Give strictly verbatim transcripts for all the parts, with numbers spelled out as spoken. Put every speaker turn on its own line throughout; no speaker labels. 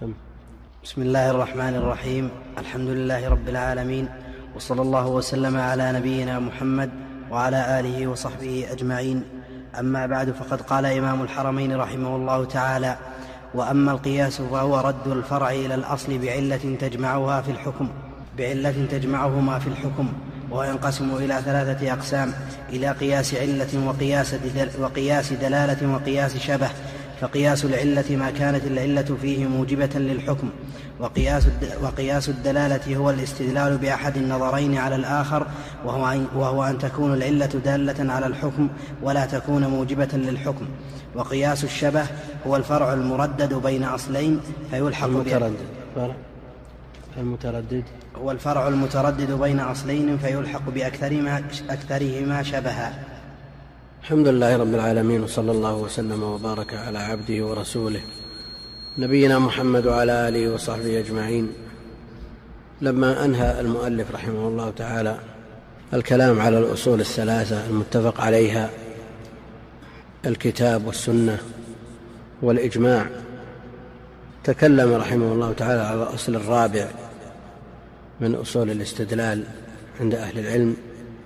سم.
بسم الله الرحمن الرحيم. الحمد لله رب العالمين، وصلى الله وسلم على نبينا محمد وعلى آله وصحبه أجمعين. أما بعد، فقد قال إمام الحرمين رحمه الله تعالى: وأما القياس فهو رد الفرع إلى الأصل بعلة تجمعها في الحكم بعلة تجمعهما في الحكم وهو ينقسم إلى ثلاثة أقسام: إلى قياس علة وقياس, دل وقياس دلالة وقياس شبه. فقياس العلة ما كانت العلة فيه موجبة للحكم، وقياس, وقياس الدلالة هو الاستدلال بأحد النظرين على الآخر، وهو أن, وهو أن تكون العلة دالة على الحكم ولا تكون موجبة للحكم. وقياس الشبه هو الفرع المردد بين أصلين فيلحق
المتردد المتردد
هو الفرع المتردد بين أصلين فيلحق بأكثرهما أكثرهما شبها.
الحمد لله رب العالمين، وصلى الله وسلم وبارك على عبده ورسوله نبينا محمد وعلى آله وصحبه أجمعين. لما أنهى المؤلف رحمه الله تعالى الكلام على الأصول الثلاثة المتفق عليها، الكتاب والسنة والإجماع، تكلم رحمه الله تعالى على الأصل الرابع من أصول الاستدلال عند أهل العلم،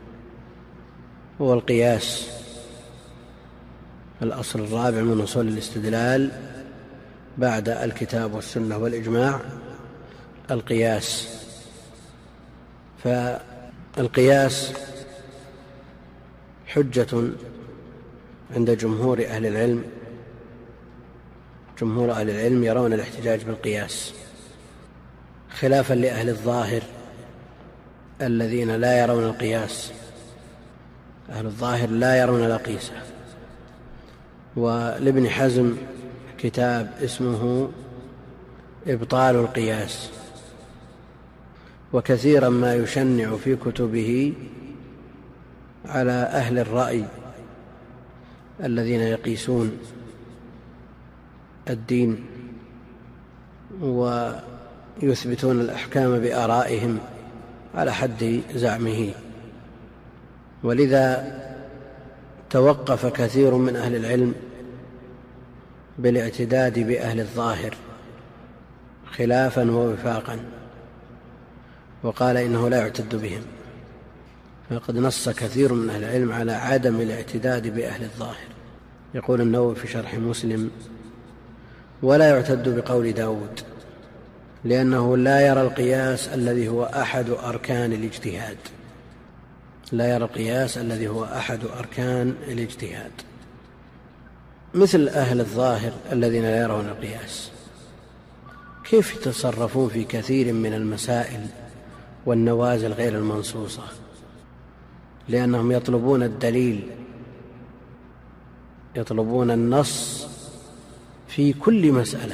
هو القياس. الأصل الرابع من أصول الاستدلال بعد الكتاب والسنة والإجماع القياس. فالقياس حجة عند جمهور أهل العلم. جمهور أهل العلم يرون الاحتجاج بالقياس، خلافا لأهل الظاهر الذين لا يرون القياس. أهل الظاهر لا يرون القياس. ولابن حزم كتاب اسمه إبطال القياس، وكثيرا ما يشنع في كتبه على أهل الرأي الذين يقيسون الدين ويثبتون الأحكام بآرائهم على حد زعمه. ولذا توقف كثير من أهل العلم بالاعتداد بأهل الظاهر خلافا ووفاقا، وقال إنه لا يعتد بهم. فقد نص كثير من أهل العلم على عدم الاعتداد بأهل الظاهر. يقول النووي في شرح مسلم: ولا يعتد بقول داود، لأنه لا يرى القياس الذي هو أحد أركان الاجتهاد. لا يرى القياس الذي هو أحد أركان الاجتهاد، مثل أهل الظاهر الذين لا يرون القياس. كيف يتصرفون في كثير من المسائل والنوازل غير المنصوصة؟ لأنهم يطلبون الدليل، يطلبون النص في كل مسألة.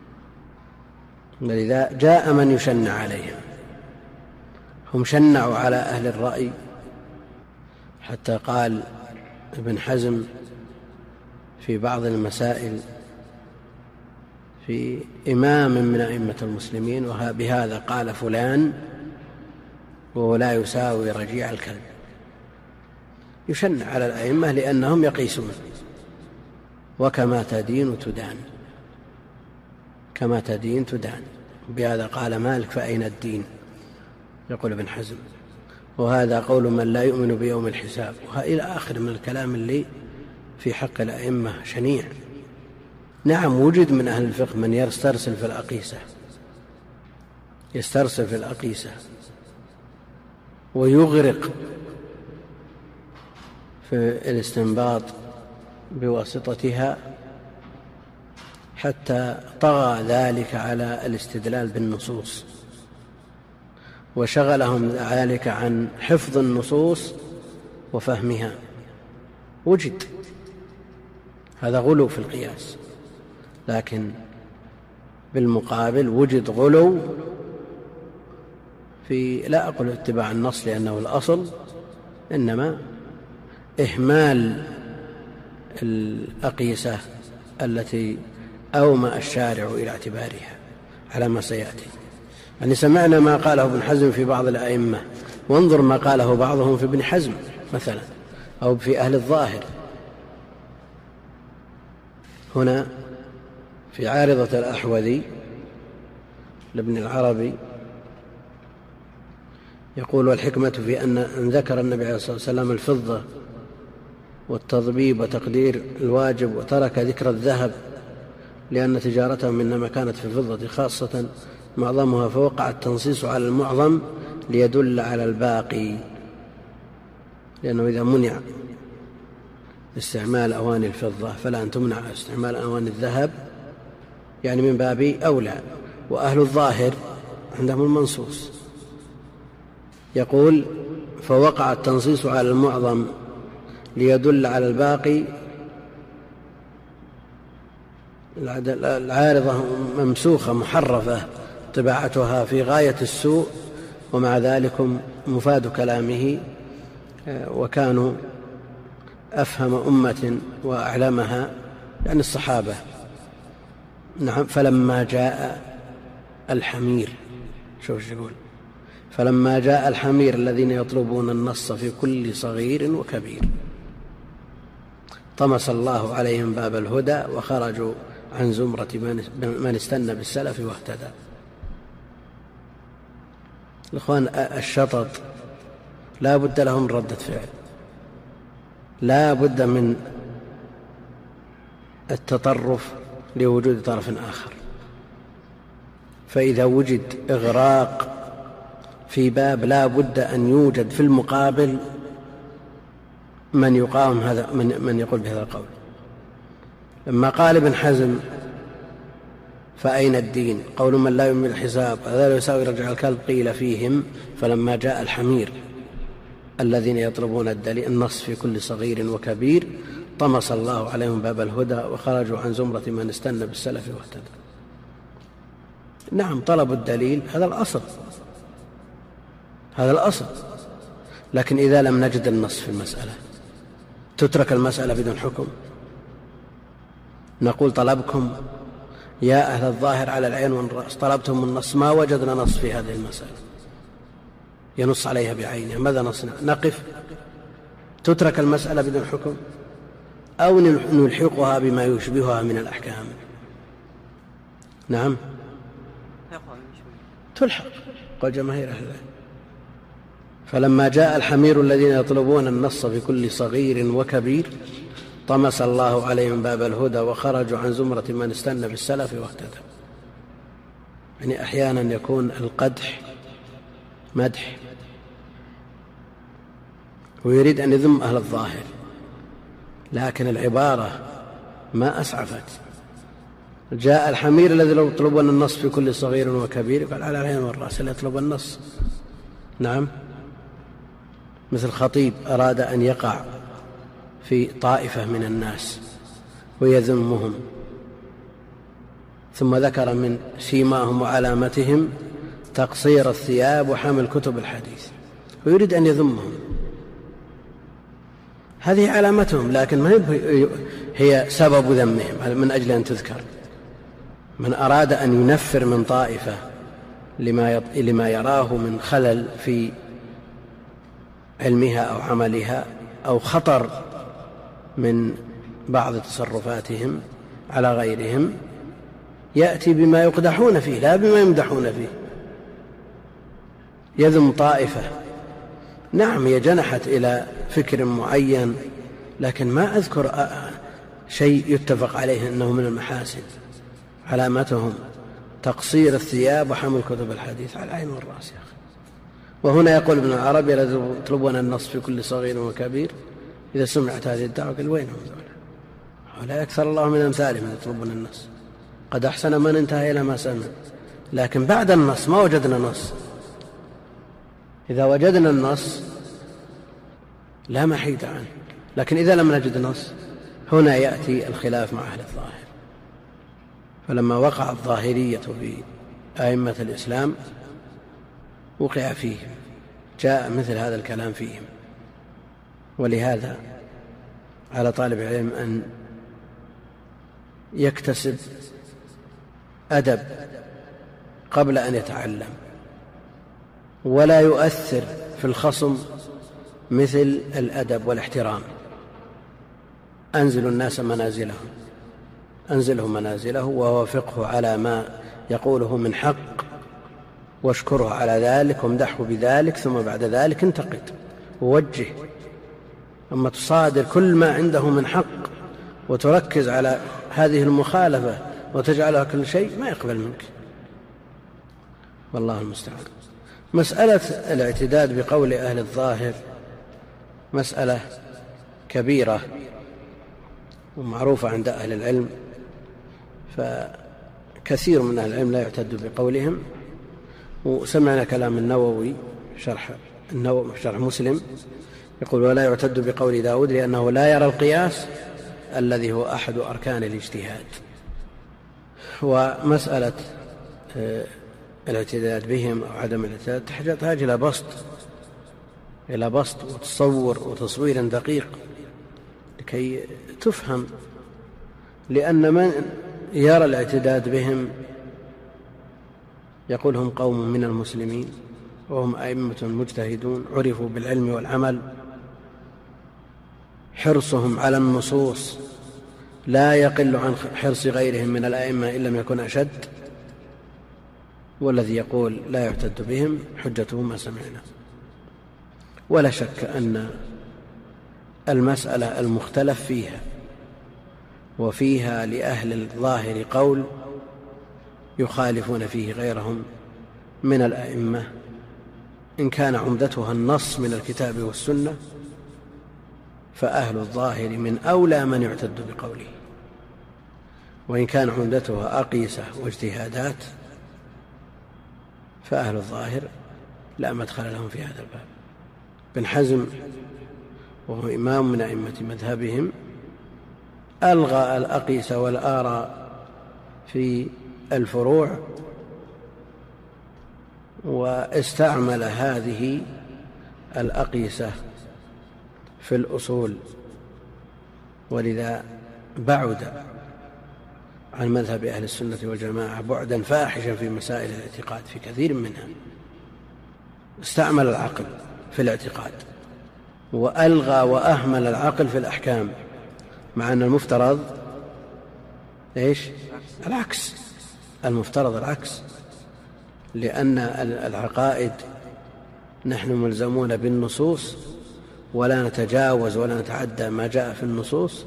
ولذا جاء من يشنع عليهم. هم شنعوا على أهل الرأي، حتى قال ابن حزم في بعض المسائل في إمام من أئمة المسلمين: وبهذا قال فلان وهو لا يساوي رجيع الكلب. يشنع على الأئمة لأنهم يقيسون، وكما تدين تدان، كما تدين تدان. بهذا قال مالك: فأين الدين؟ يقول ابن حزم: وهذا قول من لا يؤمن بيوم الحساب. وإلى آخر من الكلام اللي في حق الأئمة شنيع. نعم، وجد من أهل الفقه من يسترسل في الأقيسة، يسترسل في الأقيسة ويغرق في الاستنباط بواسطتها، حتى طغى ذلك على الاستدلال بالنصوص، وشغلهم ذلك عن حفظ النصوص وفهمها. وجد هذا غلو في القياس، لكن بالمقابل وجد غلو في، لا أقول اتباع النص لأنه الأصل، إنما إهمال الأقيسة التي أومأ الشارع إلى اعتبارها على ما سيأتي. يعني سمعنا ما قاله ابن حزم في بعض الأئمة، وانظر ما قاله بعضهم في ابن حزم مثلا، أو في أهل الظاهر. هنا في عارضة الأحوذي لابن العربي يقول: والحكمة في أن ذكر النبي عليه الصلاة والسلام الفضة والتضبيب وتقدير الواجب، وترك ذكر الذهب لأن تجارتهم إنما كانت في الفضة خاصة معظمها، فوقع التنصيص على المعظم ليدل على الباقي، لأنه إذا منع استعمال أواني الفضة فلا أن تمنع استعمال أواني الذهب، يعني من باب أولى. وأهل الظاهر عندهم المنصوص، يقول: فوقع التنصيص على المعظم ليدل على الباقي. العارضة ممسوخة محرفة طباعتها في غاية السوء، ومع ذلك مفاد كلامه وكانوا أفهم أمة وأعلمها، يعني الصحابة. نعم. فلما جاء الحمير، شوف يقول: فلما جاء الحمير الذين يطلبون النص في كل صغير وكبير طمس الله عليهم باب الهدى وخرجوا عن زمرة من استنى بالسلف واهتدى. الإخوان، الشطط لا بد لهم من ردة فعل، لا بد من التطرف لوجود طرف آخر. فإذا وجد إغراق في باب لا بد أن يوجد في المقابل من يقاوم هذا، من, من يقول بهذا القول. لما قال ابن حزم: فأين الدين؟ قول من لا يؤمن بالحساب هذا لا يساوي رجع الكلب، قيل فيهم: فلما جاء الحمير الذين يطلبون الدليل النص في كل صغير وكبير طمس الله عليهم باب الهدى وخرجوا عن زمرة من استنى بالسلف واهتدى. نعم، طلب الدليل هذا الأصل، هذا الأصل، لكن إذا لم نجد النص في المسألة تترك المسألة بدون حكم. نقول: طلبكم يا أهل الظاهر على العين والرأس، طلبتم النص، ما وجدنا نص في هذه المسألة ينص عليها بعينها، ماذا نصنع؟ نقف؟ تترك المسألة بدون حكم، أو نلحقها بما يشبهها من الأحكام؟ نعم، تلحق، قال جماهير أهل العلم. فلما جاء الحمير الذين يطلبون النص في كل صغير وكبير طمس الله عليهم باب الهدى وخرجوا عن زمرة من استنى بالسلف واهتدى. يعني أحيانا يكون القدح مدح ويريد أن يذم أهل الظاهر، لكن العبارة ما أسعفت. جاء الحمير الذي لو يطلبون النص في كل صغير وكبير، قال على العين والرأس اللي يطلب النص. نعم، مثل خطيب أراد أن يقع في طائفة من الناس ويذمهم، ثم ذكر من سيماهم وعلامتهم تقصير الثياب وحمل كتب الحديث، ويريد أن يذمهم. هذه علامتهم، لكن ما هي سبب ذمهم من أجل أن تذكر. من أراد أن ينفر من طائفة لما يراه من خلل في علمها أو عملها أو خطر من بعض تصرفاتهم على غيرهم، يأتي بما يقدحون فيه لا بما يمدحون فيه. يذم طائفة، نعم هي جنحت إلى فكر معين، لكن ما أذكر شيء يتفق عليه أنه من المحاسن. علامتهم تقصير الثياب وحمل كتب الحديث، على العين والرأس يا أخي. وهنا يقول ابن العربي: يطلبون النص في كل صغير وكبير. إذا سمعت هذه الدعوة قال: وينهم ذولا؟ ولا يكثر الله من أمثالهم يطلبون النص. قد أحسن من انتهى إلى ما سمع، لكن بعد النص ما وجدنا نص. إذا وجدنا النص لا محيد عنه، لكن إذا لم نجد نص هنا يأتي الخلاف مع أهل الظاهر. فلما وقع الظاهرية في أئمة الإسلام وقع فيهم، جاء مثل هذا الكلام فيهم. ولهذا على طالب العلم أن يكتسب أدب قبل أن يتعلم، ولا يؤثر في الخصم مثل الأدب والاحترام. أنزل الناس منازلهم، أنزله منازله ووافقه على ما يقوله من حق واشكره على ذلك وامدحه بذلك، ثم بعد ذلك انتقد ووجه. أما تصادر كل ما عنده من حق وتركز على هذه المخالفة وتجعلها كل شيء، ما يقبل منك، والله المستعان. مسألة الاعتداد بقول أهل الظاهر مسألة كبيرة ومعروفة عند أهل العلم، فكثير من أهل العلم لا يعتد بقولهم. وسمعنا كلام النووي شرح النووي شرح مسلم يقول: ولا يعتد بقول داود لأنه لا يرى القياس الذي هو أحد أركان الاجتهاد. ومسألة الاعتداد بهم أو عدم الاعتداد تحتاج إلى بسط إلى بسط وتصور وتصوير دقيق لكي تفهم، لأن من يرى الاعتداد بهم يقول هم قوم من المسلمين وهم أئمة مجتهدون عرفوا بالعلم والعمل، حرصهم على النصوص لا يقل عن حرص غيرهم من الأئمة إن لم يكن أشد. والذي يقول لا يعتد بهم حجته ما سمعنا. ولا شك أن المسألة المختلف فيها وفيها لأهل الظاهر قول يخالفون فيه غيرهم من الأئمة، إن كان عمدتها النص من الكتاب والسنة فأهل الظاهر من أولى من يعتد بقوله، وإن كان عمدتها أقيسة واجتهادات فأهل الظاهر لا مدخل لهم في هذا الباب. ابن حزم وهو إمام من أئمة مذهبهم ألغى الأقيسة والآراء في الفروع واستعمل هذه الأقيسة في الأصول، ولذا بعد عن مذهب أهل السنة والجماعة بعدا فاحشا في مسائل الاعتقاد في كثير منها. استعمل العقل في الاعتقاد وألغى وأهمل العقل في الأحكام، مع أن المفترض إيش؟ العكس. المفترض العكس، لأن العقائد نحن ملزمون بالنصوص ولا نتجاوز ولا نتعدى ما جاء في النصوص،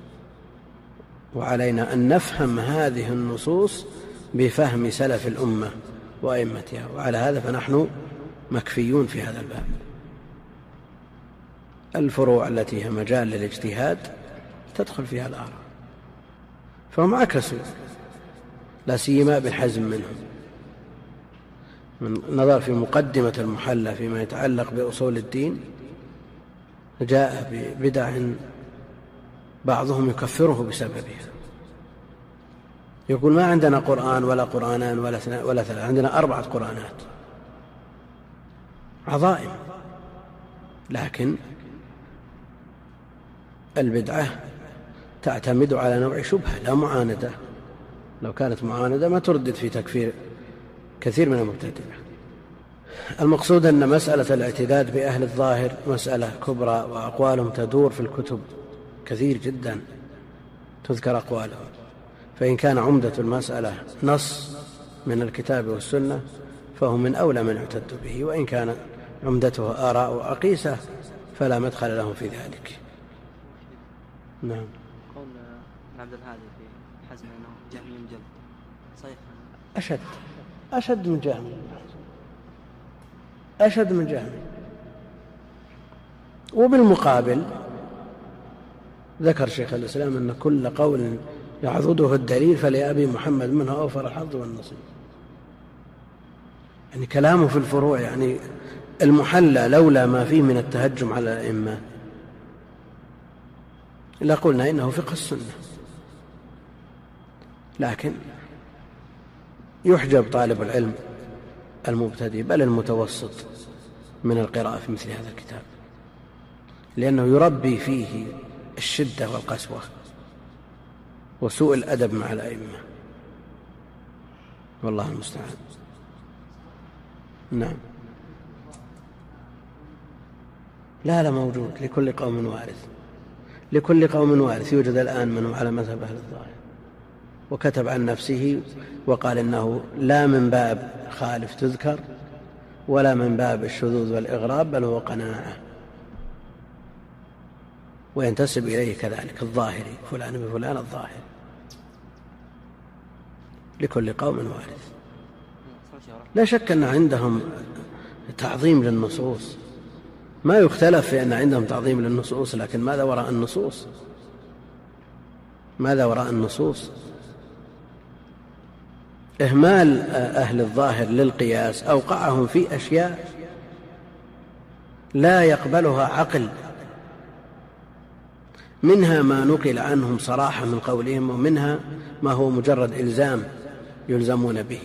وعلينا أن نفهم هذه النصوص بفهم سلف الأمة وأئمتها، وعلى هذا فنحن مكفيون في هذا الباب. الفروع التي هي مجال للاجتهاد تدخل فيها الآراء، فهم عكسوا، لا سيما ابن حزم منهم. من نظر في مقدمة المحلى فيما يتعلق بأصول الدين جاء ببدع بعضهم يكفره بسببها، يقول ما عندنا قرآن ولا قرآنان ولا ولا ثلاث، عندنا أربعة قرآنات عظائم. لكن البدعة تعتمد على نوع شبهة لا معاندة، لو كانت معاندة ما تردد في تكفير كثير من المبتدعة. المقصود أن مسألة الاعتداد بأهل الظاهر مسألة كبرى، وأقوالهم تدور في الكتب كثير جدا تذكر أقوالهم، فإن كان عمدة المسألة نص من الكتاب والسنة فهو من أولى من يعتد به، وإن كان عمدته آراء وأقيسة فلا مدخل لهم في ذلك. نعم.
قول عبد الهادي في حزم أنه جهمي مجلد صحيح؟
أشد أشد من جهمي، أشد من جهمي. وبالمقابل ذكر شيخ الإسلام أن كل قول يعضده الدليل فلأبي محمد منه أوفر الحظ والنصيب. يعني كلامه في الفروع، يعني المحلى لولا ما فيه من التهجم على الأئمة لقلنا إنه فقه السنة، لكن يحجب طالب العلم المبتدئ بل المتوسط من القراءة في مثل هذا الكتاب، لأنه يربي فيه الشدة والقسوة وسوء الأدب مع الأئمة، والله المستعان. نعم. لا لا موجود، لكل قوم وارث، لكل قوم وارث. يوجد الآن من على مذهب أهل الظاهر، وكتب عن نفسه وقال إنه لا من باب خالف تذكر ولا من باب الشذوذ والإغراب، بل هو قناعة، وينتسب إليه كذلك الظاهري، فلان بفلان الظاهري. لكل قوم وارث. لا شك أن عندهم تعظيم للنصوص، ما يختلف في أن عندهم تعظيم للنصوص، لكن ماذا وراء النصوص؟ ماذا وراء النصوص؟ إهمال أهل الظاهر للقياس أوقعهم في أشياء لا يقبلها عقل، منها ما نقل عنهم صراحة من قولهم، ومنها ما هو مجرد إلزام يلزمون به.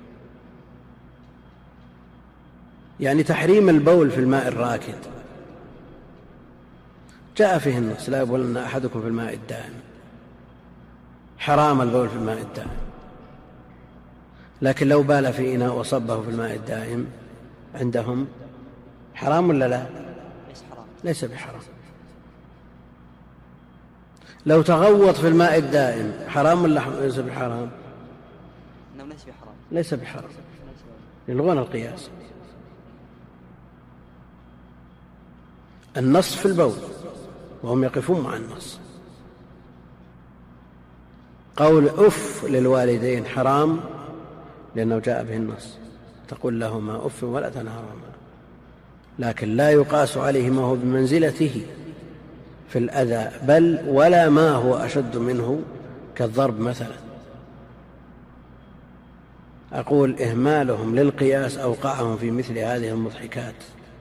يعني تحريم البول في الماء الراكد جاء فيه النص لا يبولن أحدكم في الماء الدائم، حرام البول في الماء الدائم. لكن لو بال في إناء وصبه في الماء الدائم عندهم حرام ولا لا؟ ليس بحرام. لو تغوط في الماء الدائم حرام ولا ليس بحرام؟ ليس بحرام، يلغون القياس. النص في البول وهم يقفون مع النص. قول أف للوالدين حرام لأنه جاء به النص، تقول لهما أف ولا تنهرهما، لكن لا يقاس عليه ما هو بمنزلته في الأذى، بل ولا ما هو أشد منه كالضرب مثلا. أقول إهمالهم للقياس أوقعهم في مثل هذه المضحكات،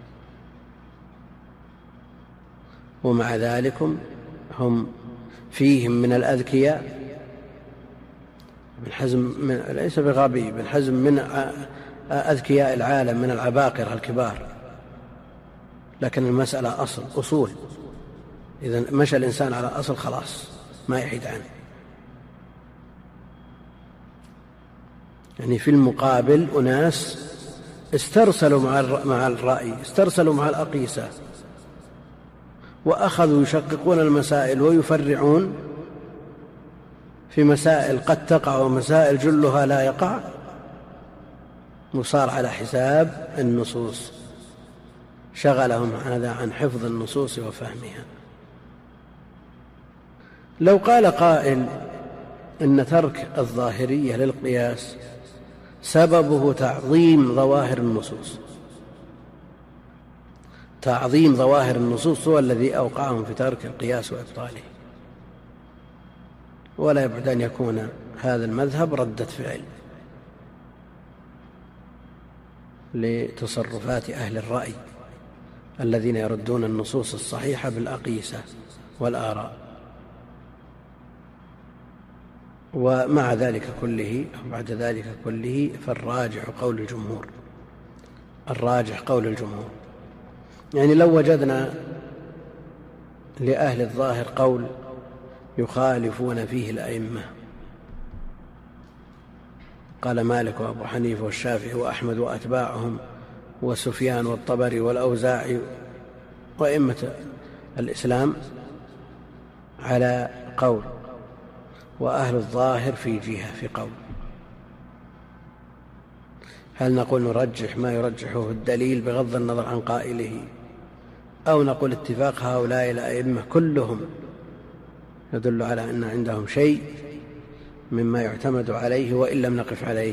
ومع ذلك هم فيهم من الأذكياء. ابن حزم من ليس بغبي، ابن حزم من أذكياء العالم، من العباقرة الكبار، لكن المسألة أصل أصول، إذا مشى الإنسان على أصل خلاص ما يحيد عنه. يعني في المقابل أناس استرسلوا مع الرأي، استرسلوا مع الأقيسة، وأخذوا يشققون المسائل ويفرعون في مسائل قد تقع ومسائل جلها لا يقع، وصار على حساب النصوص، شغلهم هذا عن حفظ النصوص وفهمها. لو قال قائل إن ترك الظاهرية للقياس سببه تعظيم ظواهر النصوص، تعظيم ظواهر النصوص هو الذي أوقعهم في ترك القياس وإبطاله، ولا يبعد أن يكون هذا المذهب ردة فعل لتصرفات أهل الرأي الذين يردون النصوص الصحيحة بالأقيسة والآراء. ومع ذلك كله أو بعد ذلك كله فالراجح قول الجمهور، الراجح قول الجمهور. يعني لو وجدنا لأهل الظاهر قول يخالفون فيه الأئمة، قال مالك وأبو حنيفة والشافعي وأحمد وأتباعهم وسفيان والطبري والأوزاعي وأئمة الإسلام على قول، وأهل الظاهر في جهة في قول، هل نقول نرجح ما يرجحه الدليل بغض النظر عن قائله، أو نقول اتفاق هؤلاء الأئمة كلهم يدل على أن عندهم شيء مما يعتمد عليه وإن لم نقف عليه؟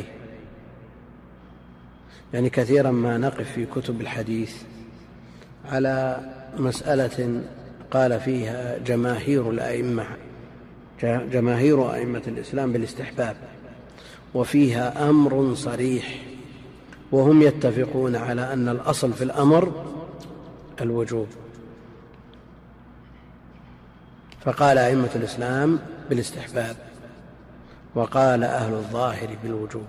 يعني كثيرا ما نقف في كتب الحديث على مسألة قال فيها جماهير الأئمة جماهير أئمة الإسلام بالاستحباب، وفيها أمر صريح، وهم يتفقون على أن الأصل في الأمر الوجوب، فقال أئمة الإسلام بالاستحباب، وقال أهل الظاهر بالوجوب.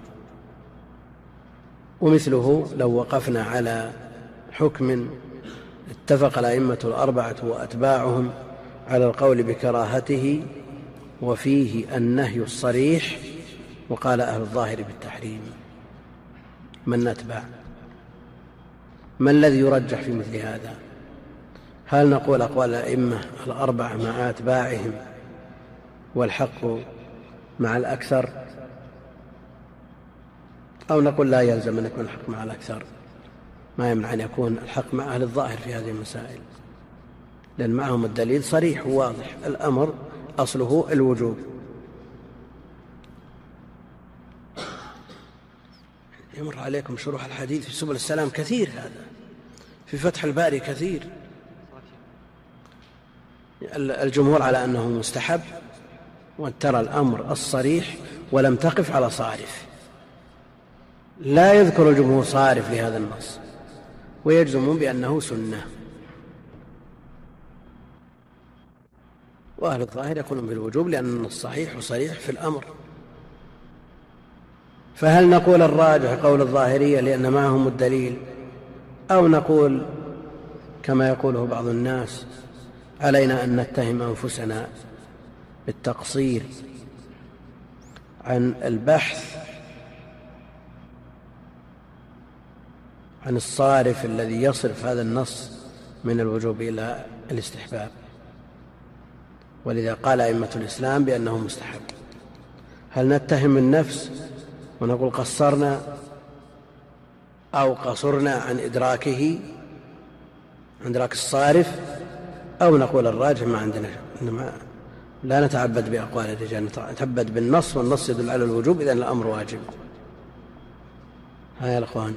ومثله لو وقفنا على حكم اتفق الأئمة الأربعة وأتباعهم على القول بكراهته وفيه النهي الصريح، وقال أهل الظاهر بالتحريم، من نتبع؟ ما الذي يرجح في مثل هذا؟ هل نقول أقوال الأئمة الأربعة مع أتباعهم والحق مع الأكثر، أو نقول لا يلزم أن يكون الحق مع الأكثر، ما يمنع أن يكون الحق مع أهل الظاهر في هذه المسائل، لأن معهم الدليل صريح وواضح، الأمر أصله الوجوب. يمر عليكم شروح الحديث في سبل السلام كثير، هذا في فتح الباري كثير. الجمهور على أنه مستحب، وترى الأمر الصريح ولم تقف على صارف، لا يذكر الجمهور صارف لهذا النص، ويجزمون بأنه سنة. وأهل الظاهر يقولون بالوجوب لأن النص صحيح وصريح في الأمر. فهل نقول الراجح قول الظاهرية لأن معهم الدليل، أو نقول كما يقوله بعض الناس علينا أن نتهم أنفسنا بالتقصير عن البحث عن الصارف الذي يصرف هذا النص من الوجوب إلى الاستحباب، ولذا قال أئمة الإسلام بأنه مستحب. هل نتهم النفس ونقول قصرنا أو قصرنا عن إدراكه، عن إدراك الصارف، أو نقول الراجح ما عندنا، لا نتعبد بأقوال الرجال، نتعبد بالنص، والنص يدل على الوجوب، إذن الأمر واجب. ها يا الأخوان،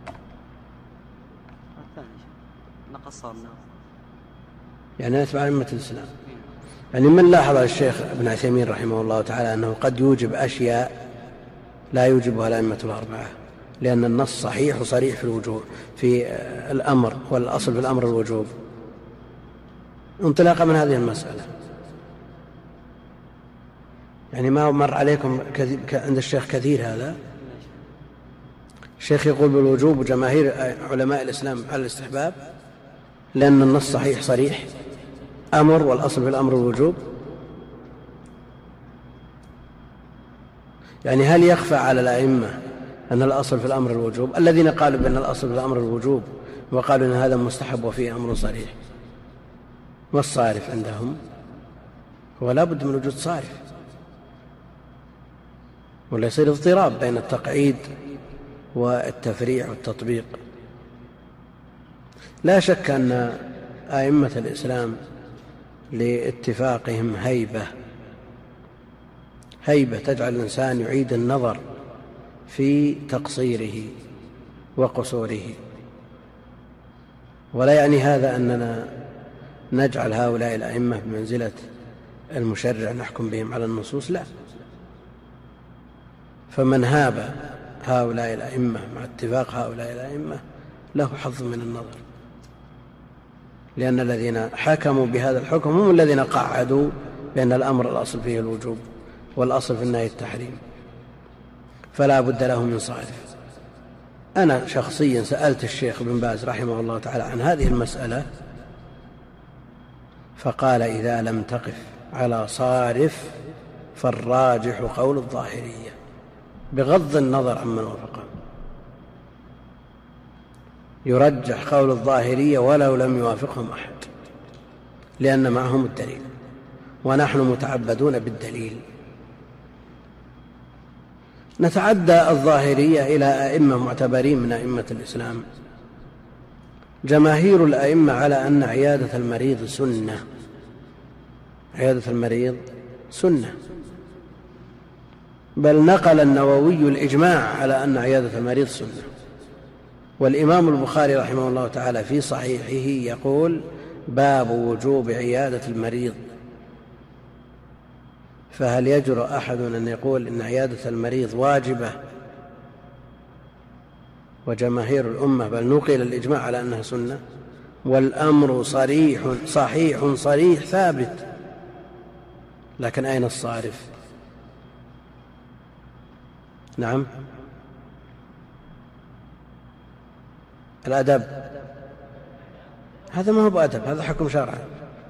يعني نتبع أئمة الإسلام. يعني من لاحظ الشيخ ابن عثيمين رحمه الله تعالى أنه قد يوجب أشياء لا يوجبها الأئمة الأربعة، لأن النص صحيح وصريح في الوجوب في الأمر، والأصل في الأمر الوجوب، انطلاقا من هذه المسألة. يعني ما مر عليكم عند الشيخ كثير هذا، الشيخ يقول بالوجوب وجماهير علماء الإسلام على الاستحباب، لأن النص صحيح صريح أمر، والأصل في الأمر الوجوب. يعني هل يخفى على الأئمة أن الأصل في الأمر الوجوب؟ الذين قالوا بأن الأصل في الأمر الوجوب وقالوا أن هذا مستحب وفيه أمر صريح، والصارف عندهم هو لا بد من وجود صارف، ولا يصير اضطراب بين التقعيد والتفريع والتطبيق. لا شك أن أئمة الإسلام لاتفاقهم هيبة هيبة تجعل الإنسان يعيد النظر في تقصيره وقصوره، ولا يعني هذا أننا نجعل هؤلاء الأئمة بمنزلة المشرع نحكم بهم على النصوص، لا. فمن هاب هؤلاء الأئمة مع اتفاق هؤلاء الأئمة له حظ من النظر، لأن الذين حكموا بهذا الحكم هم الذين قعدوا بأن الأمر الأصل فيه الوجوب والأصل في النهي التحريم، فلا بد له من صارف. أنا شخصيا سألت الشيخ بن باز رحمه الله تعالى عن هذه المسألة، فقال إذا لم تقف على صارف فالراجح قول الظاهرية، بغض النظر عمن وافقه، يرجح قول الظاهرية ولو لم يوافقهم أحد، لأن معهم الدليل، ونحن متعبدون بالدليل. نتعدى الظاهرية إلى أئمة معتبرين من أئمة الإسلام. جماهير الأئمة على أن عيادة المريض سنة، عيادة المريض سنة، بل نقل النووي الإجماع على أن عيادة المريض سنة. والإمام البخاري رحمه الله تعالى في صحيحه يقول باب وجوب عيادة المريض. فهل يجرؤ أحد أن يقول إن عيادة المريض واجبة وجماهير الأمة بل نقل الإجماع على أنها سنة، والأمر صريح صحيح صريح ثابت؟ لكن أين الصارف؟ نعم، الأدب هذا ما هو بأدب، هذا حكم شرعي.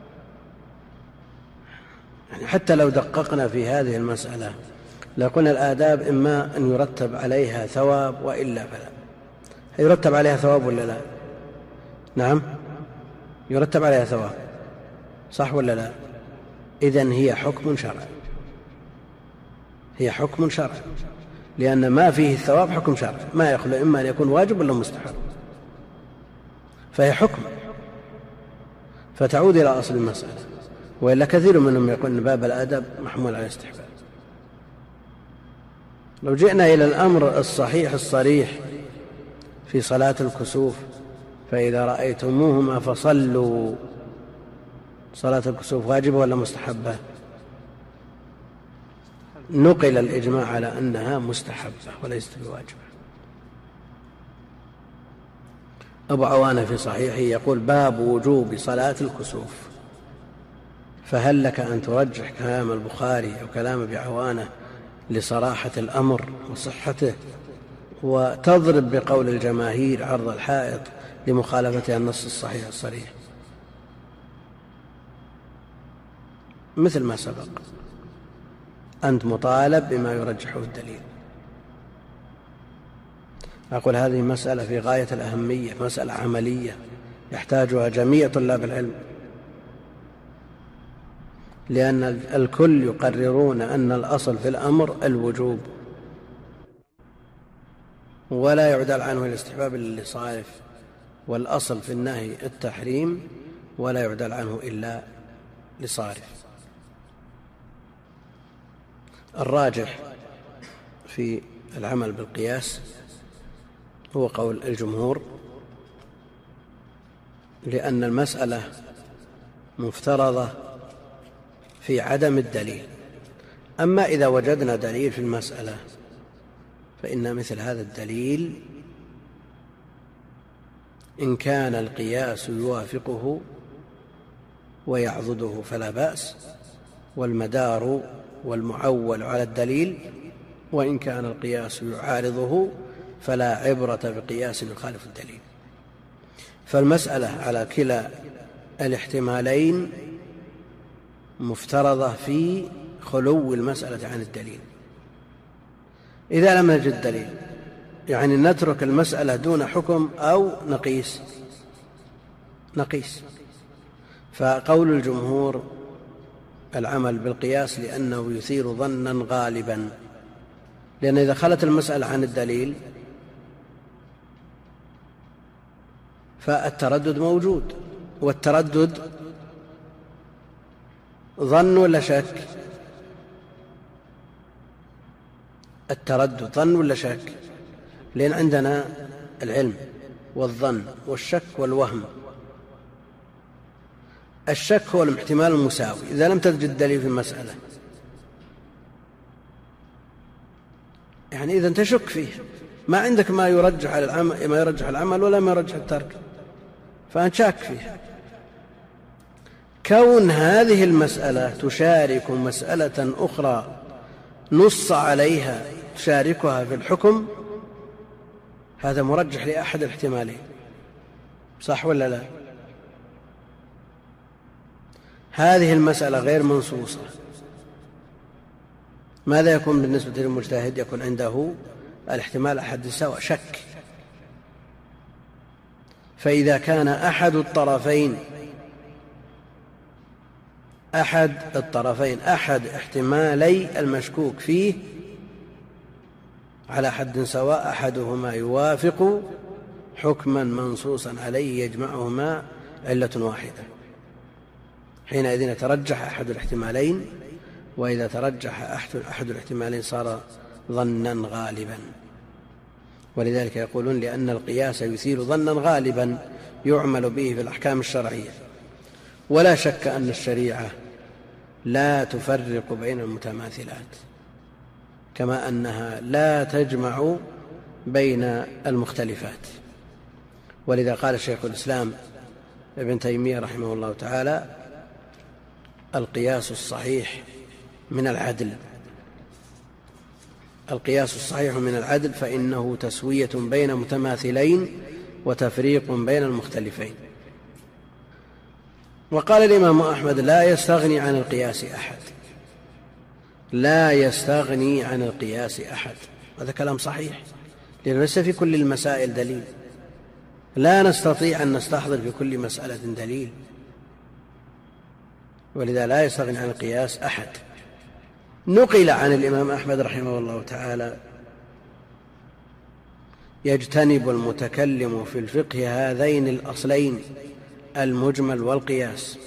يعني حتى لو دققنا في هذه المسألة لقلنا الآداب إما أن يرتب عليها ثواب وإلا فلا. يرتب عليها ثواب ولا لا؟ نعم، يرتب عليها ثواب، صح ولا لا؟ إذن هي حكم شرعي. هي حكم شرعي، لأن ما فيه الثواب حكم شرعي، ما يخلو إما أن يكون واجب ولا مستحب، فهي حكم، فتعود إلى أصل المسألة. وإلا كثير منهم يقول أن باب الأدب محمول على الاستحباب. لو جئنا إلى الأمر الصحيح الصريح في صلاة الكسوف، فإذا رأيتموهما فصلوا، صلاة الكسوف واجبة ولا مستحبة؟ نقل الإجماع على أنها مستحبة وليست بواجبة. أبو عوانة في صحيحه يقول: باب وجوب صلاة الكسوف. فهل لك أن ترجح كلام البخاري أو كلام أبي عوانة لصراحة الأمر وصحته، وتضرب بقول الجماهير عرض الحائط لمخالفتها النص الصحيح الصريح؟ مثل ما سبق، أنت مطالب بما يرجحه الدليل. أقول هذه مسألة في غاية الأهمية، مسألة عملية يحتاجها جميع طلاب العلم، لأن الكل يقررون أن الأصل في الأمر الوجوب، ولا يعدل عنه الاستحباب إلا لصارف، والأصل في النهي التحريم ولا يعدل عنه إلا لصارف. الراجح في العمل بالقياس هو قول الجمهور، لأن المسألة مفترضة في عدم الدليل. أما إذا وجدنا دليل في المسألة فإن مثل هذا الدليل إن كان القياس يوافقه ويعضده فلا بأس، والمدار والمعول على الدليل، وإن كان القياس يعارضه فلا عبرة بقياس يخالف الدليل. فالمسألة على كلا الاحتمالين مفترضة في خلو المسألة عن الدليل. إذا لم نجد دليل يعني نترك المسألة دون حكم أو نقيس نقيس فقول الجمهور العمل بالقياس لأنه يثير ظنا غالبا، لأن إذا خلت المسألة عن الدليل فالتردد موجود، والتردد ظن ولا شك؟ التردد ظن ولا شك؟ لأن عندنا العلم والظن والشك والوهم. الشك هو الاحتمال المساوي إذا لم تجد دليل في المسألة، يعني إذا تشك فيه، ما عندك ما يرجح العمل ما يرجح العمل ولا ما يرجح الترك، فأنت شاك فيه. كون هذه المسألة تشارك مسألة أخرى نص عليها تشاركها في الحكم، هذا مرجح لأحد الاحتمالين، صح ولا لا؟ هذه المسألة غير منصوصة، ماذا يكون بالنسبة للمجتهد؟ يكون عنده الاحتمال أحد السواء، شك. فإذا كان أحد الطرفين أحد الطرفين أحد احتمالي المشكوك فيه على حد سواء، أحدهما يوافق حكما منصوصا عليه يجمعهما علة واحدة، حينئذ يترجح أحد الاحتمالين، وإذا ترجح أحد الاحتمالين صار ظنا غالبا. ولذلك يقولون لأن القياس يثير ظنا غالبا يعمل به في الأحكام الشرعية. ولا شك أن الشريعة لا تفرق بين المتماثلات، كما أنها لا تجمع بين المختلفات. ولذا قال شيخ الإسلام ابن تيمية رحمه الله تعالى: القياس الصحيح من العدل القياس الصحيح من العدل فإنه تسوية بين متماثلين وتفريق بين المختلفين. وقال الإمام أحمد: لا يستغني عن القياس أحد لا يستغني عن القياس أحد. هذا كلام صحيح، لأنه ليس في كل المسائل دليل، لا نستطيع أن نستحضر في كل مسألة دليل، ولذا لا يستغني عن القياس أحد. نقل عن الإمام أحمد رحمه الله تعالى: يجتنب المتكلم في الفقه هذين الأصلين المجمل والقياس.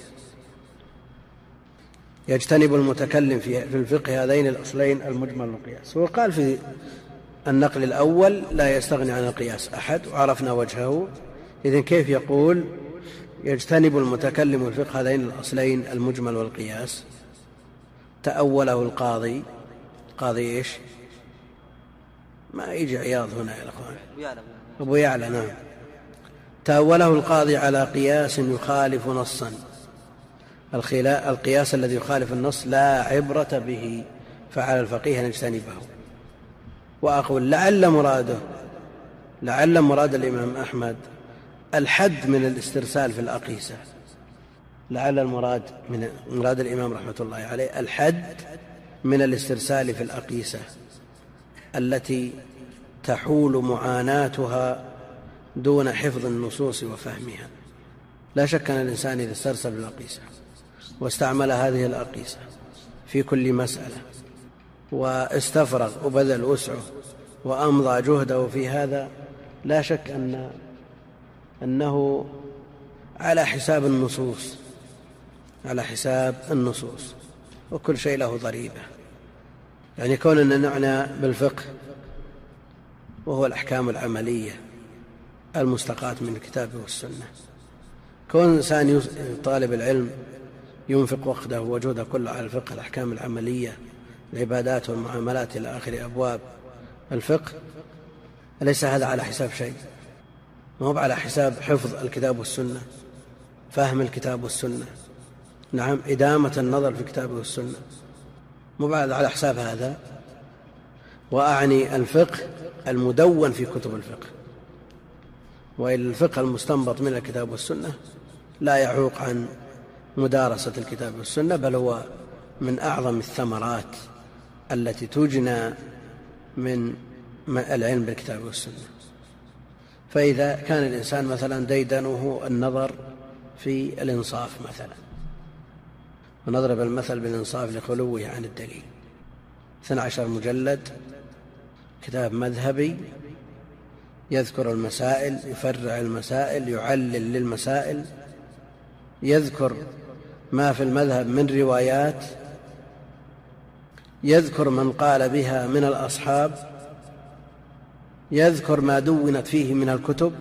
يجتنب المتكلم في الفقه هذين الأصلين المجمل والقياس. وقال في النقل الأول: لا يستغني عن القياس أحد، وعرفنا وجهه. إذن كيف يقول يجتنب المتكلم الفقه هذين الأصلين المجمل والقياس؟ تأوله القاضي. قاضي إيش؟ ما يجي عياض هنا يا أخوان. أبو يعلى. نعم. تأوله القاضي على قياس يخالف نصا. القياس الذي يخالف النص لا عبرة به، فعلى الفقيه أن يجتنبه. وأقول لعل مراده لعل مراد الإمام أحمد الحد من الاسترسال في الأقيسة. لعل المراد من مراد الإمام رحمة الله عليه الحد من الاسترسال في الأقيسة التي تحول معاناتها دون حفظ النصوص وفهمها. لا شك أن الإنسان إذا استرسل بالأقيسة واستعمل هذه الأقيسة في كل مسألة واستفرغ وبذل وسعه وأمضى جهده في هذا، لا شك أن أنه على حساب النصوص على حساب النصوص وكل شيء له ضريبة. يعني كوننا نعنى بالفقه وهو الأحكام العملية المستقاة من الكتاب والسنة، كون إنسان طالب العلم ينفق وقته وجهده كله على الفقه، الأحكام العملية، العبادات والمعاملات إلى آخر أبواب الفقه، أليس هذا على حساب شيء؟ ما هو على حساب حفظ الكتاب والسنة، فهم الكتاب والسنة، نعم، إدامة النظر في الكتاب والسنة، مو بعد على حساب هذا. وأعني الفقه المدون في كتب الفقه، وإلا الفقه المستنبط من الكتاب والسنة لا يعوق عن مدارسة الكتاب والسنة، بل هو من أعظم الثمرات التي تجنى من العلم بالكتاب والسنة. فإذا كان الإنسان مثلا ديدنه النظر في الإنصاف مثلا، ونضرب المثل بالإنصاف لخلوه عن الدليل، اثني عشر مجلد، كتاب مذهبي يذكر المسائل، يفرع المسائل، يعلل للمسائل، يذكر ما في المذهب من روايات، يذكر من قال بها من الأصحاب، يذكر ما دونت فيه من الكتب،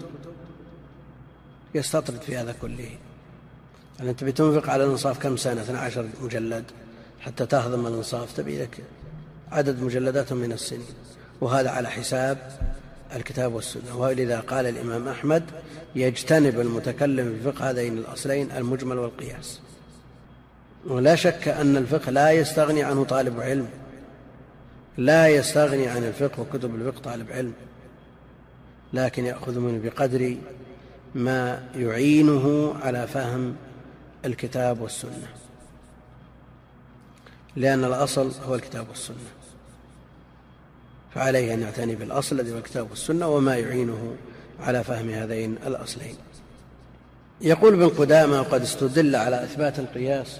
يستطرد في هذا كله. يعني أنت بتنفق على الإنصاف كم سنة؟ اثني عشر مجلد حتى تهضم الإنصاف، تبي لك عدد مجلدات من السنين، وهذا على حساب الكتاب والسنة. ولذا قال الإمام أحمد: يجتنب المتكلم في الفقه هذين الأصلين المجمل والقياس. ولا شك أن الفقه لا يستغني عنه طالب علم، لا يستغني عن الفقه وكتب الفقه طالب علم، لكن يأخذ منه بقدر ما يعينه على فهم الكتاب والسنة، لأن الأصل هو الكتاب والسنة، فعليه أن يعتني بالأصل الذي هو الكتاب والسنة وما يعينه على فهم هذين الأصلين. يقول ابن قدامة: وقد استدل على إثبات القياس.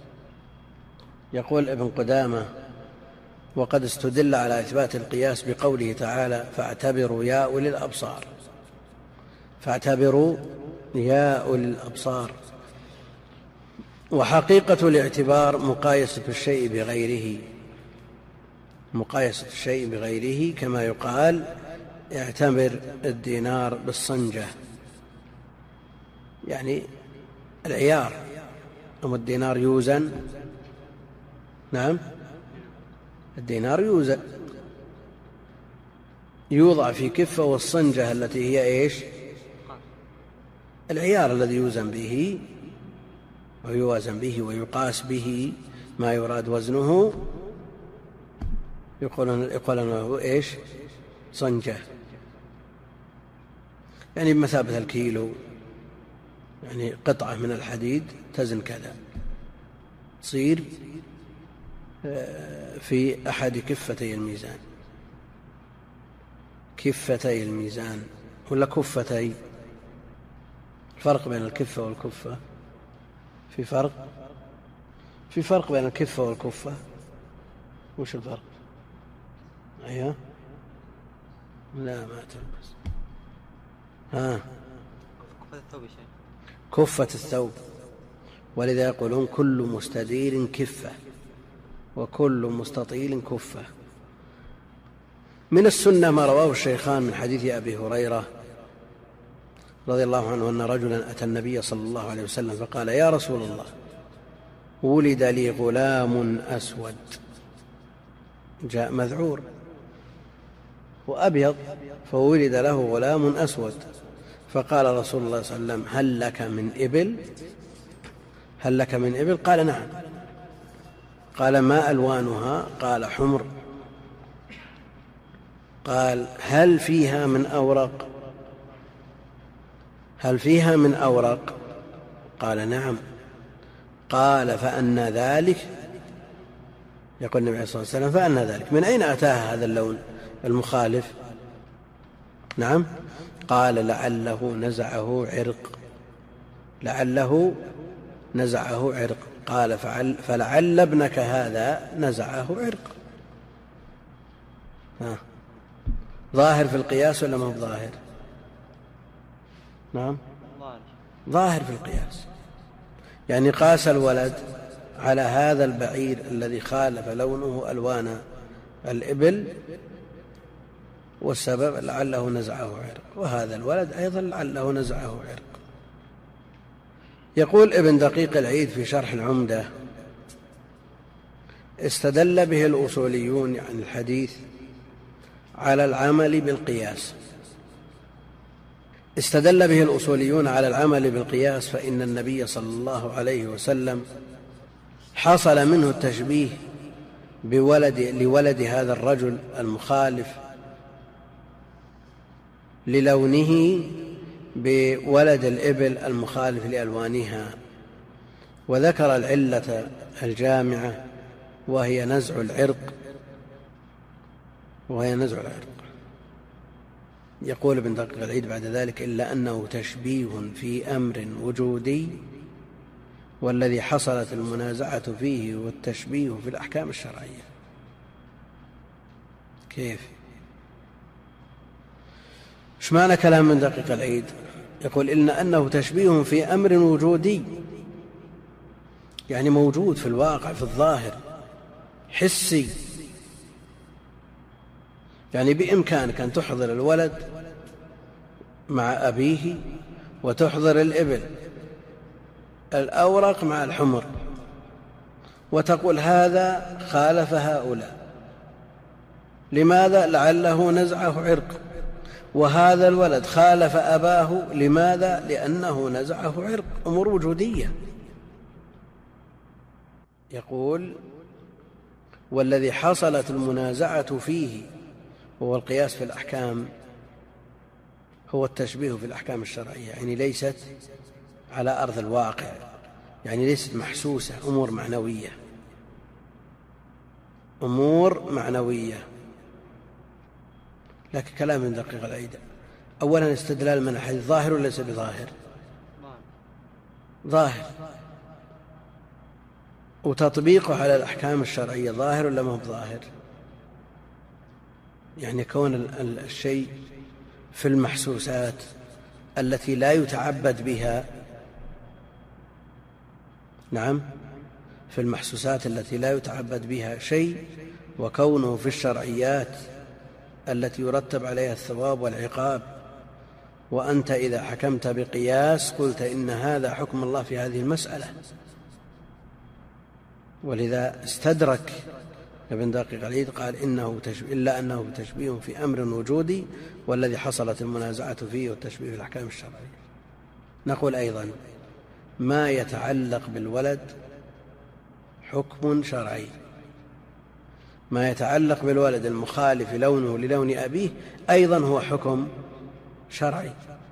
يقول ابن قدامة: وقد استدل على إثبات القياس بقوله تعالى: فاعتبروا يا أولي الأبصار. فاعتبروا يا أولي الأبصار. وحقيقة الاعتبار مقايسة الشيء بغيره، مقايسة الشيء بغيره، كما يقال: اعتبر الدينار بالصنجة، يعني العيار. أما الدينار يوزن، نعم، الدينار يوزن، يوضع في كفة، والصنجة التي هي إيش؟ العيار الذي يوزن به ويوازن به ويقاس به ما يراد وزنه، يقولون يقولون له إيش؟ صنجة، يعني بمثابة الكيلو، يعني قطعة من الحديد تزن كذا، تصير في أحد كفتي الميزان. كفتي الميزان ولا كفتي؟ الفرق بين الكفة والكفة، في فرق في فرق بين الكفة والكفة. وش الفرق؟ أيها لا ما تلبس. ها
كفة الثوب شيء.
كفة الثوب، ولذا يقولون كل مستدير كفة وكل مستطيل كفة. من السنة ما رواه الشيخان من حديث أبي هريرة رضي الله عنه أن رجلا أتى النبي صلى الله عليه وسلم فقال: يا رسول الله، ولد لي غلام أسود، جاء مذعور وأبيض، فولد له غلام أسود، فقال رسول الله صلى الله عليه وسلم: هل لك من إبل؟ هل لك من إبل؟ قال: نعم. قال: ما ألوانها؟ قال: حمر. قال: هل فيها من أورق؟ هل فيها من أورق؟ قال: نعم. قال: فأنى ذلك؟ يقول النبي صلى الله عليه وسلم: فأنى ذلك؟ من أين أتاها هذا اللون المخالف؟ نعم. قال: لعله نزعه عرق، لعله نزعه عرق. قال: فلعل ابنك هذا نزعه عرق. ها. ظاهر في القياس ولا ما هو ظاهر؟ نعم ظاهر في القياس، يعني قاس الولد على هذا البعير الذي خالف لونه ألوان الإبل، والسبب لعله نزعه عرق، وهذا الولد أيضا لعله نزعه عرق. يقول ابن دقيق العيد في شرح العمدة: استدل به الأصوليون عن الحديث على العمل بالقياس. استدل به الأصوليون على العمل بالقياس فإن النبي صلى الله عليه وسلم حصل منه التشبيه بولد لولد هذا الرجل المخالف للونه بولد الإبل المخالف لألوانها، وذكر العلة الجامعة وهي نزع العرق وهي نزع العرق. يقول ابن دقيق العيد بعد ذلك: إلا أنه تشبيه في أمر وجودي، والذي حصلت المنازعة فيه والتشبيه في الأحكام الشرعية. كيف؟ ايش معنى كلام من دقيق العيد؟ يقول: إلا أنه تشبيه في أمر وجودي، يعني موجود في الواقع، في الظاهر، حسي، يعني بإمكانك أن تحضر الولد مع أبيه وتحضر الإبل الأورق مع الحمر وتقول هذا خالف هؤلاء، لماذا؟ لعله نزعه عرق. وهذا الولد خالف أباه، لماذا؟ لأنه نزعه عرق. أمور وجودية. يقول: والذي حصلت المنازعة فيه هو القياس في الأحكام، هو التشبيه في الأحكام الشرعية، يعني ليست على أرض الواقع، يعني ليست محسوسة، أمور معنوية، أمور معنوية. لكن كلام من دقيق العيد: أولا استدلال من الحديث ظاهر وليس بظاهر؟ ظاهر. وتطبيقه على الأحكام الشرعية ظاهر ولا ما هو ظاهر؟ يعني كون الشيء في المحسوسات التي لا يتعبد بها، نعم، في المحسوسات التي لا يتعبد بها شيء، وكونه في الشرعيات التي يرتب عليها الثواب والعقاب. وأنت إذا حكمت بقياس قلت إن هذا حكم الله في هذه المسألة. ولذا استدرك ابن دقيق العيد قال: إنه تشبيه، إلا أنه تشبيه في أمر وجودي، والذي حصلت المنازعة فيه والتشبيه في الأحكام الشرعية. نقول أيضا: ما يتعلق بالولد حكم شرعي، ما يتعلق بالولد المخالف لونه للون أبيه أيضا هو حكم شرعي.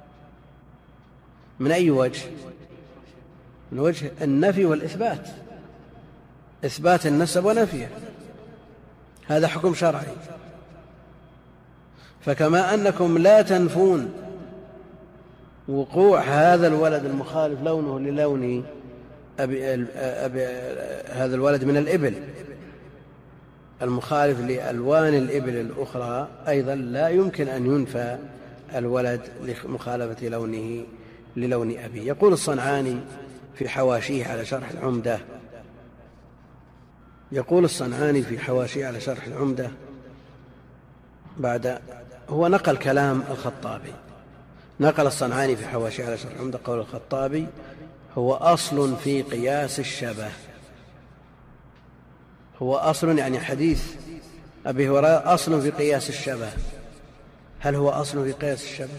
من أي وجه؟ من وجه النفي والإثبات، إثبات النسب ونفيه، هذا حكم شرعي. فكما أنكم لا تنفون وقوع هذا الولد المخالف لونه للون أبي أبي هذا الولد من الإبل المخالف لألوان الإبل الأخرى أيضا لا يمكن أن ينفى الولد لمخالفة لونه للون أبيه. يقول الصنعاني في حواشيه على شرح العمدة يقول الصنعاني في حواشيه على شرح العمدة بعد هو نقل كلام الخطابي، نقل الصنعاني في حواشيه على شرح العمدة قول الخطابي: هو أصل في قياس الشبه. هو أصل يعني حديث أبي هريرة أصل في قياس الشبه. هل هو أصل في قياس الشبه؟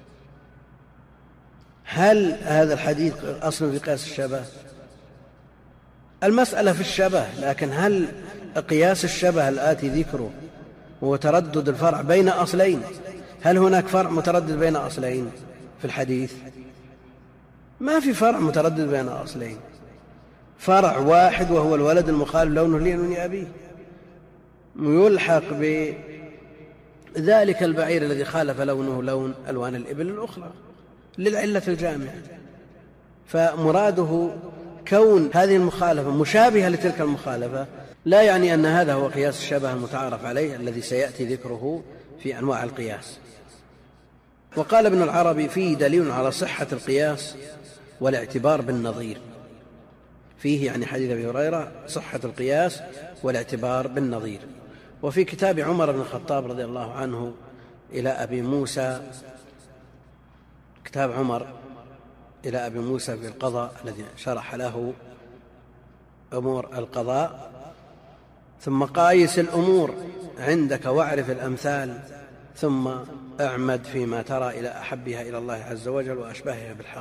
هل هذا الحديث أصل في قياس الشبه؟ المسألة في الشبه، لكن هل قياس الشبه الآتي ذكره هو تردد الفرع بين أصلين؟ هل هناك فرع متردد بين أصلين في الحديث؟ ما في فرع متردد بين أصلين، فرع واحد وهو الولد المخالف لونه للون أبيه، يلحق بذلك البعير الذي خالف لونه لون ألوان الإبل الأخرى للعلة الجامعة. فمراده كون هذه المخالفة مشابهة لتلك المخالفة لا يعني أن هذا هو قياس الشبه المتعارف عليه الذي سيأتي ذكره في أنواع القياس. وقال ابن العربي: فيه دليل على صحة القياس والاعتبار بالنظير. فيه يعني حديث أبي هريرة صحة القياس والاعتبار بالنظير. وفي كتاب عمر بن الخطاب رضي الله عنه إلى أبي موسى، كتاب عمر إلى أبي موسى في القضاء الذي شرح له أمور القضاء: ثم قايس الأمور عندك واعرف الأمثال، ثم اعمد فيما ترى إلى أحبها إلى الله عز وجل وأشباهها بالحق.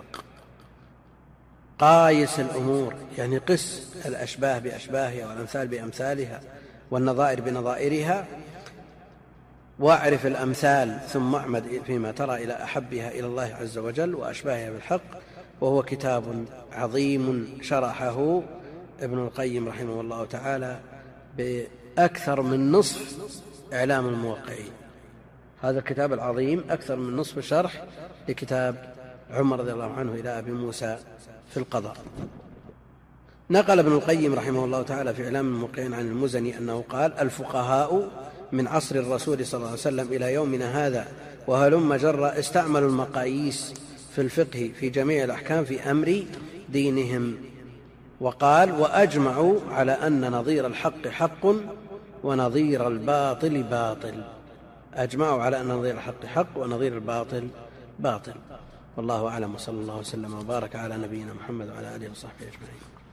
قايس الأمور يعني قس الأشباه بأشباهها والأمثال بأمثالها والنظائر بنظائرها، واعرف الأمثال ثم اعمد فيما ترى إلى أحبها إلى الله عز وجل وأشباهها بالحق. وهو كتاب عظيم شرحه ابن القيم رحمه الله تعالى بأكثر من نصف إعلام الموقعين. هذا الكتاب العظيم أكثر من نصف شرح لكتاب عمر رضي الله عنه إلى أبي موسى في القضاء. نقل ابن القيم رحمه الله تعالى في إعلام الموقعين عن المزني أنه قال: الفقهاء من عصر الرسول صلى الله عليه وسلم إلى يومنا هذا وهلم جرا استعملوا المقاييس في الفقه في جميع الأحكام في أمر دينهم. وقال: وأجمعوا على أن نظير الحق حق ونظير الباطل باطل. أجمعوا على أن نظير الحق حق ونظير الباطل باطل. والله أعلم، وصلى الله وسلم وبارك على نبينا محمد وعلى آله وصحبه أجمعين.